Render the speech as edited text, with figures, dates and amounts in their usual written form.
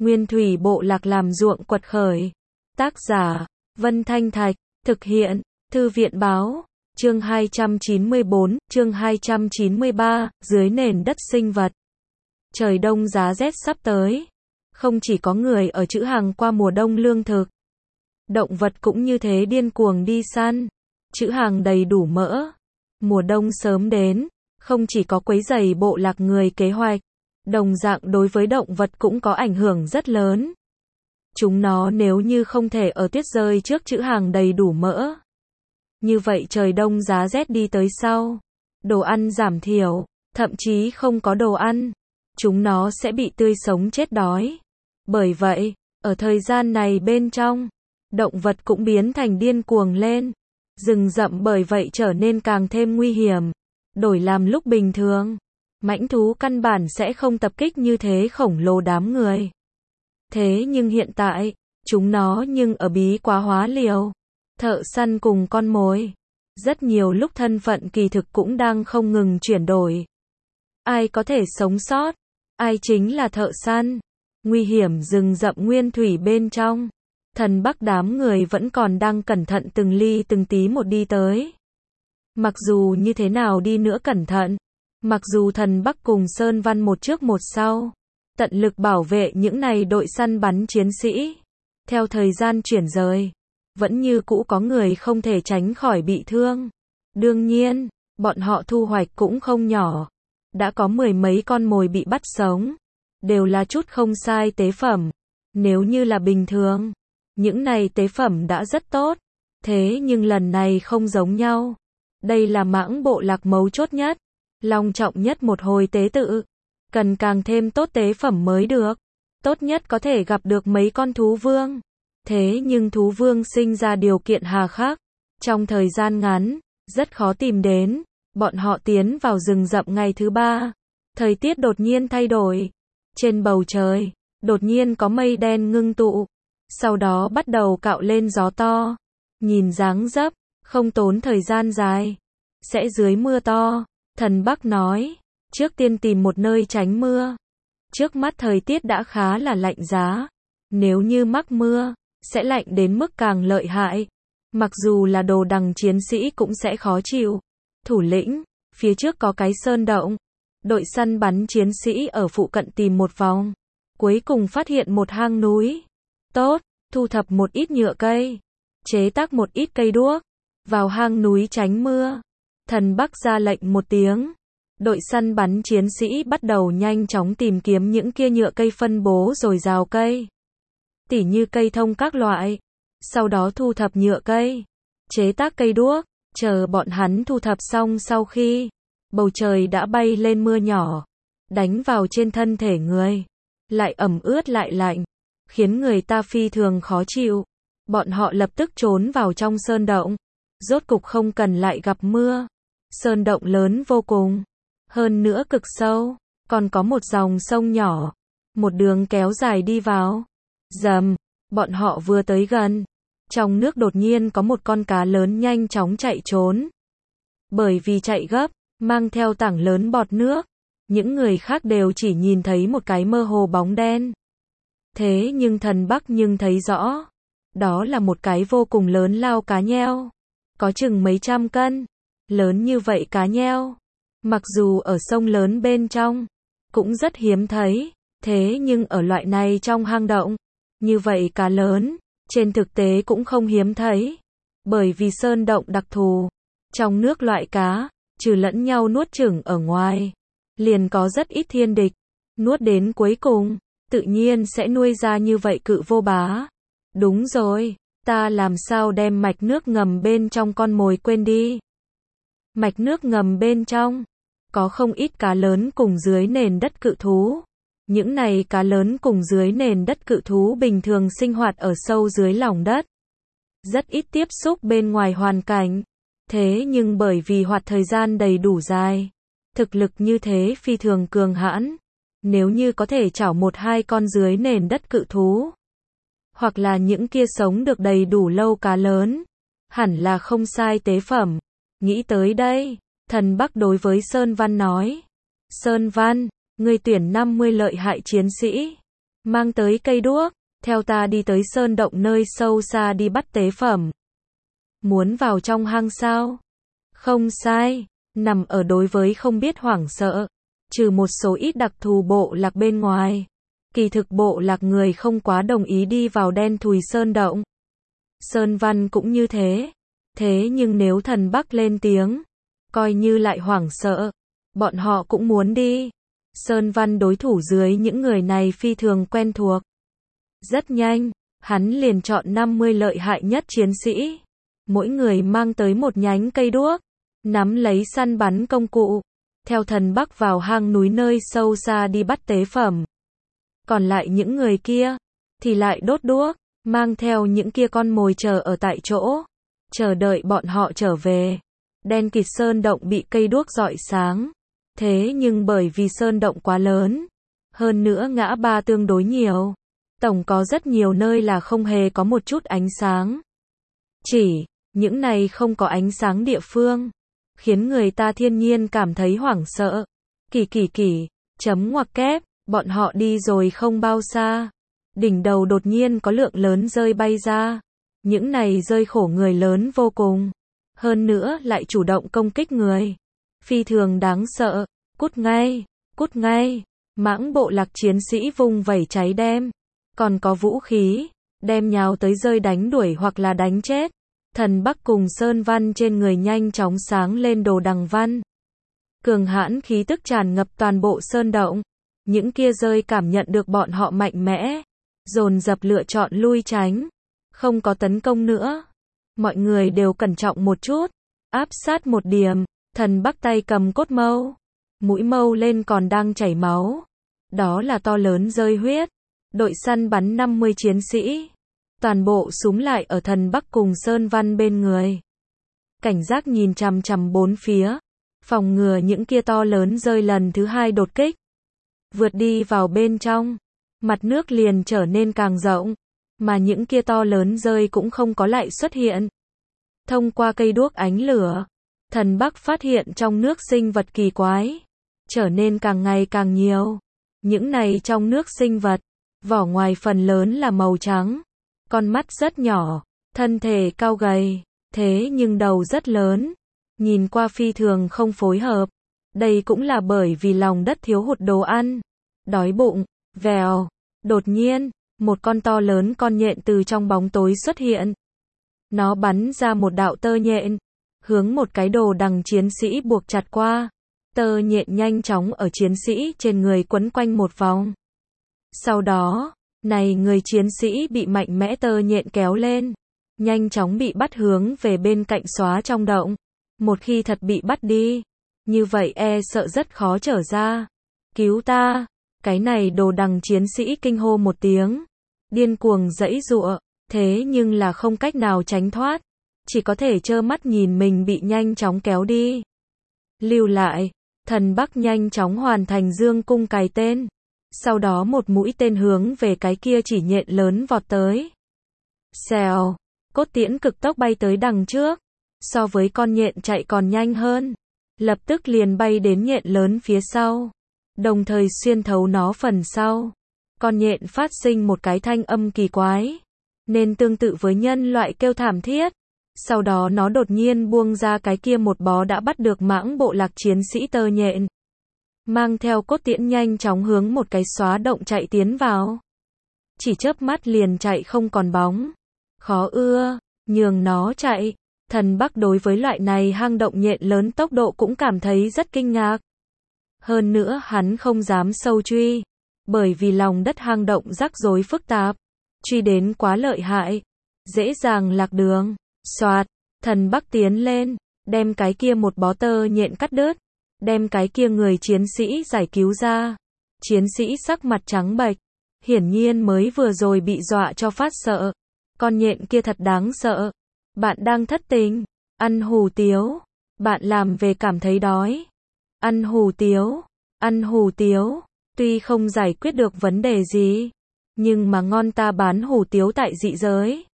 Nguyên thủy bộ lạc làm ruộng quật khởi. Tác giả, Vân Thanh Thạch, thực hiện, Thư viện báo, chương 294, chương 293, dưới nền đất sinh vật. Trời đông giá rét sắp tới. Không chỉ có người ở trữ hàng qua mùa đông lương thực. Động vật cũng như thế điên cuồng đi săn. Trữ hàng đầy đủ mỡ. Mùa đông sớm đến, không chỉ có quấy rầy bộ lạc người kế hoạch, đồng dạng đối với động vật cũng có ảnh hưởng rất lớn. Chúng nó nếu như không thể ở tuyết rơi trước trữ hàng đầy đủ mỡ. Như vậy trời đông giá rét đi tới sau, đồ ăn giảm thiểu, thậm chí không có đồ ăn, chúng nó sẽ bị tươi sống chết đói. Bởi vậy, ở thời gian này bên trong, động vật cũng biến thành điên cuồng lên. Rừng rậm bởi vậy trở nên càng thêm nguy hiểm. Đổi làm lúc bình thường, mãnh thú căn bản sẽ không tập kích như thế khổng lồ đám người. Thế nhưng hiện tại, chúng nó nhưng ở bí quá hóa liều. Thợ săn cùng con mồi. Rất nhiều lúc thân phận kỳ thực cũng đang không ngừng chuyển đổi. Ai có thể sống sót? Ai chính là thợ săn? Nguy hiểm rừng rậm nguyên thủy bên trong. Thần Bắc đám người vẫn còn đang cẩn thận từng ly từng tí một đi tới. Mặc dù như thế nào đi nữa cẩn thận, mặc dù thần Bắc cùng Sơn Văn một trước một sau, tận lực bảo vệ những này đội săn bắn chiến sĩ. Theo thời gian chuyển rời, vẫn như cũ có người không thể tránh khỏi bị thương. Đương nhiên, bọn họ thu hoạch cũng không nhỏ. Đã có mười mấy con mồi bị bắt sống. Đều là chút không sai tế phẩm. Nếu như là bình thường, những này tế phẩm đã rất tốt. Thế nhưng lần này không giống nhau. Đây là mãng bộ lạc mấu chốt nhất, long trọng nhất một hồi tế tự. Cần càng thêm tốt tế phẩm mới được. Tốt nhất có thể gặp được mấy con thú vương. Thế nhưng thú vương sinh ra điều kiện hà khắc. Trong thời gian ngắn, rất khó tìm đến. Bọn họ tiến vào rừng rậm ngày thứ 3. Thời tiết đột nhiên thay đổi. Trên bầu trời, đột nhiên có mây đen ngưng tụ. Sau đó bắt đầu cạo lên gió to. Nhìn dáng dấp, không tốn thời gian dài. Sẽ dưới mưa to. Thần Bắc nói, trước tiên tìm một nơi tránh mưa. Trước mắt thời tiết đã khá là lạnh giá. Nếu như mắc mưa, sẽ lạnh đến mức càng lợi hại. Mặc dù là đồ đằng chiến sĩ cũng sẽ khó chịu. Thủ lĩnh, phía trước có cái sơn động. Đội săn bắn chiến sĩ ở phụ cận tìm một vòng. Cuối cùng phát hiện một hang núi. Tốt, thu thập một ít nhựa cây. Chế tác một ít cây đuốc. Vào hang núi tránh mưa. Thần Bắc ra lệnh một tiếng. Đội săn bắn chiến sĩ bắt đầu nhanh chóng tìm kiếm những kia nhựa cây phân bố rồi rào cây. Tỉ như cây thông các loại. Sau đó thu thập nhựa cây. Chế tác cây đuốc. Chờ bọn hắn thu thập xong sau khi bầu trời đã bay lên mưa nhỏ. Đánh vào trên thân thể người. Lại ẩm ướt lại lạnh. Khiến người ta phi thường khó chịu. Bọn họ lập tức trốn vào trong sơn động. Rốt cục không cần lại gặp mưa. Sơn động lớn vô cùng. Hơn nữa cực sâu. Còn có một dòng sông nhỏ. Một đường kéo dài đi vào. Rầm. Bọn họ vừa tới gần. Trong nước đột nhiên có một con cá lớn nhanh chóng chạy trốn. Bởi vì chạy gấp, mang theo tảng lớn bọt nước. Những người khác đều chỉ nhìn thấy một cái mơ hồ bóng đen. Thế nhưng thần Bắc nhưng thấy rõ. Đó là một cái vô cùng lớn lao cá nheo. Có chừng mấy trăm cân. Lớn như vậy cá nheo. Mặc dù ở sông lớn bên trong, cũng rất hiếm thấy. Thế nhưng ở loại này trong hang động, như vậy cá lớn, trên thực tế cũng không hiếm thấy. Bởi vì sơn động đặc thù. Trong nước loại cá, trừ lẫn nhau nuốt chửng ở ngoài, liền có rất ít thiên địch. Nuốt đến cuối cùng, tự nhiên sẽ nuôi ra như vậy cự vô bá. Đúng rồi, ta làm sao đem mạch nước ngầm bên trong con mồi quên đi. Mạch nước ngầm bên trong, có không ít cá lớn cùng dưới nền đất cự thú. Những này cá lớn cùng dưới nền đất cự thú bình thường sinh hoạt ở sâu dưới lòng đất. Rất ít tiếp xúc bên ngoài hoàn cảnh. Thế nhưng bởi vì hoạt thời gian đầy đủ dài, thực lực như thế phi thường cường hãn. Nếu như có thể chảo một hai con dưới nền đất cự thú, hoặc là những kia sống được đầy đủ lâu cá lớn, hẳn là không sai tế phẩm. Nghĩ tới đây, thần Bắc đối với Sơn Văn nói. Sơn Văn, ngươi tuyển 50 lợi hại chiến sĩ. mang tới cây đuốc, theo ta đi tới sơn động nơi sâu xa đi bắt tế phẩm. Muốn vào trong hang sao? Không sai, nằm ở đối với không biết hoảng sợ, trừ một số ít đặc thù bộ lạc bên ngoài. Kỳ thực bộ lạc người không quá đồng ý đi vào đen thùi sơn động. Sơn Văn cũng như thế. Thế nhưng nếu thần Bắc lên tiếng, coi như lại hoảng sợ, bọn họ cũng muốn đi. Sơn Văn đối thủ dưới những người này phi thường quen thuộc. Rất nhanh, hắn liền chọn 50 lợi hại nhất chiến sĩ. Mỗi người mang tới một nhánh cây đuốc, nắm lấy săn bắn công cụ, theo thần Bắc vào hang núi nơi sâu xa đi bắt tế phẩm. Còn lại những người kia, thì lại đốt đuốc, mang theo những kia con mồi chờ ở tại chỗ, chờ đợi bọn họ trở về. Đen kịt sơn động bị cây đuốc rọi sáng. Thế nhưng bởi vì sơn động quá lớn, hơn nữa ngã ba tương đối nhiều, tổng có rất nhiều nơi là không hề có một chút ánh sáng. Chỉ, những này không có ánh sáng địa phương, khiến người ta thiên nhiên cảm thấy hoảng sợ. Chấm ngoặc kép, bọn họ đi rồi không bao xa. Đỉnh đầu đột nhiên có lượng lớn rơi bay ra. Những này rơi khổ người lớn vô cùng. Hơn nữa lại chủ động công kích người. Phi thường đáng sợ. Cút ngay. Mãng bộ lạc chiến sĩ vung vẩy cháy đem. Còn có vũ khí, đem nhào tới rơi đánh đuổi hoặc là đánh chết. Thần Bắc cùng Sơn Văn trên người nhanh chóng sáng lên đồ đằng văn. Cường hãn khí tức tràn ngập toàn bộ sơn động. Những kia rơi cảm nhận được bọn họ mạnh mẽ, dồn dập lựa chọn lui tránh, không có tấn công nữa. Mọi người đều cẩn trọng một chút, áp sát một điểm. Thần Bắc tay cầm cốt mâu, mũi mâu lên còn đang chảy máu. Đó là to lớn rơi huyết. Đội săn bắn 50 chiến sĩ, toàn bộ súm lại ở thần Bắc cùng Sơn Văn bên người. Cảnh giác nhìn chằm chằm bốn phía, phòng ngừa những kia to lớn rơi lần thứ hai đột kích. Vượt đi vào bên trong, mặt nước liền trở nên càng rộng, mà những kia to lớn rơi cũng không có lại xuất hiện. Thông qua cây đuốc ánh lửa, thần Bắc phát hiện trong nước sinh vật kỳ quái, trở nên càng ngày càng nhiều. Những này trong nước sinh vật, vỏ ngoài phần lớn là màu trắng, con mắt rất nhỏ, thân thể cao gầy, thế nhưng đầu rất lớn, nhìn qua phi thường không phối hợp. Đây cũng là bởi vì lòng đất thiếu hụt đồ ăn, đói bụng. Vèo, đột nhiên, một con to lớn con nhện từ trong bóng tối xuất hiện. Nó bắn ra một đạo tơ nhện, hướng một cái đồ đằng chiến sĩ buộc chặt qua. Tơ nhện nhanh chóng ở chiến sĩ trên người quấn quanh một vòng. Sau đó, người chiến sĩ bị mạnh mẽ tơ nhện kéo lên, nhanh chóng bị bắt hướng về bên cạnh xóa trong động. Một khi thật bị bắt đi, như vậy sợ rất khó trở ra. Cứu ta! Cái này đồ đằng chiến sĩ kinh hô một tiếng, điên cuồng giãy giụa, thế nhưng là không cách nào tránh thoát, chỉ có thể trơ mắt nhìn mình bị nhanh chóng kéo đi. Lưu lại, thần Bắc nhanh chóng hoàn thành dương cung cài tên. Sau đó một mũi tên hướng về cái kia chỉ nhện lớn vọt tới. Xèo, cốt tiễn cực tốc bay tới đằng trước, so với con nhện chạy còn nhanh hơn. Lập tức liền bay đến nhện lớn phía sau, đồng thời xuyên thấu nó phần sau. Con nhện phát sinh một cái thanh âm kỳ quái, nên tương tự với nhân loại kêu thảm thiết. Sau đó nó đột nhiên buông ra cái kia một bó đã bắt được mãng bộ lạc chiến sĩ tơ nhện. Mang theo cốt tiễn nhanh chóng hướng một cái xóa động chạy tiến vào. Chỉ chớp mắt liền chạy không còn bóng. Khó ưa, nhường nó chạy. Thần Bắc đối với loại này hang động nhện lớn tốc độ cũng cảm thấy rất kinh ngạc. Hơn nữa hắn không dám sâu truy, bởi vì lòng đất hang động rắc rối phức tạp, truy đến quá lợi hại, dễ dàng lạc đường. Soạt, thần Bắc tiến lên, đem cái kia một bó tơ nhện cắt đứt, đem cái kia người chiến sĩ giải cứu ra. Chiến sĩ sắc mặt trắng bệch, hiển nhiên mới vừa rồi bị dọa cho phát sợ. Con nhện kia thật đáng sợ. Bạn đang thất tình, ăn hủ tiếu, bạn làm về cảm thấy đói. Ăn hủ tiếu, tuy không giải quyết được vấn đề gì, nhưng mà ngon, ta bán hủ tiếu tại dị giới.